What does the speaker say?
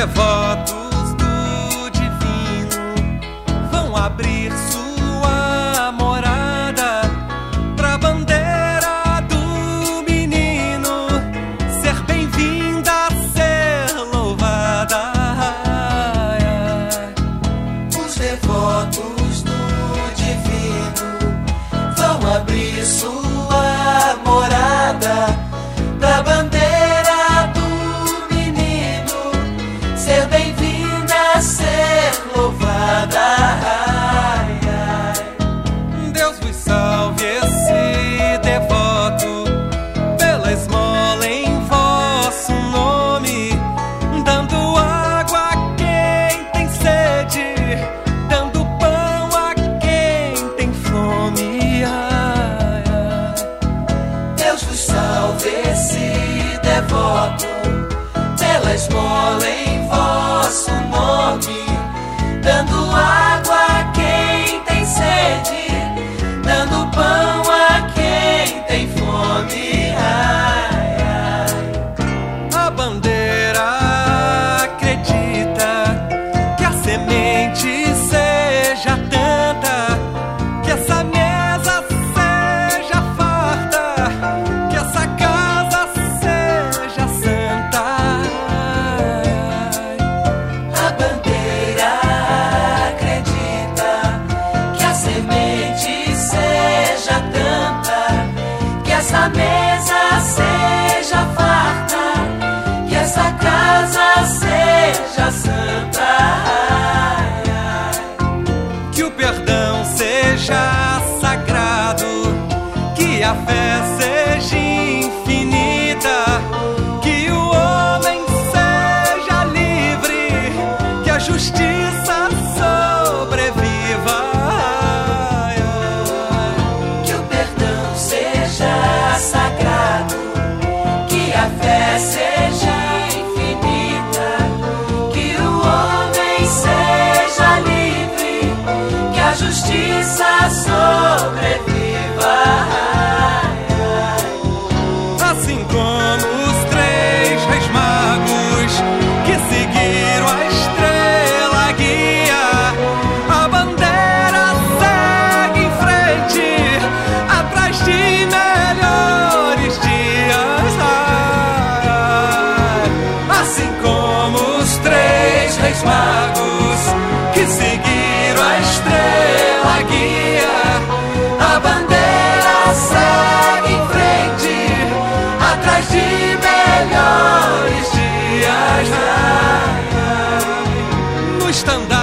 devotos do divino vão abrir sua morada pra bandeira do menino ser bem-vinda, ser louvada. Ai, ai. Os devotos do divino vão abrir sua morada pra bandeira do menino ser bem-vinda, ser louvada. Ai, ai. Deus vos salve, esse devoto, pela esmola em vosso nome, dando água a quem tem sede, dando pão a quem tem fome. Ai, ai. Deus vos salve, esse devoto, pela esmola em vosso nome, dando água a quem tem sede, dando pão a quem tem fome. Ai, ai. A bandeira acredita que a semente seja tanta, que essa mesa seja farta, que essa casa seja santa. A bandeira acredita que a semente seja tanta, que essa mesa seja farta, que essa casa seja santa. Ai, ai. Que o perdão seja sagrado, que a fé seja infinita, que o homem seja livre, que a justiça sobreviva. Ai, ai. Que o perdão seja sagrado, que a fé seja infinita, que o homem seja livre, que a justiça sobreviva. Ai, ai. Assim como os três reis magos que seguiram a estrela guia, a bandeira segue em frente, atrás de melhores dias. Ai, ai. Assim como os três reis magos que seguiram a estrela guia, a bandeira segue em frente, atrás de melhores dias. Ai, ai. No estandarte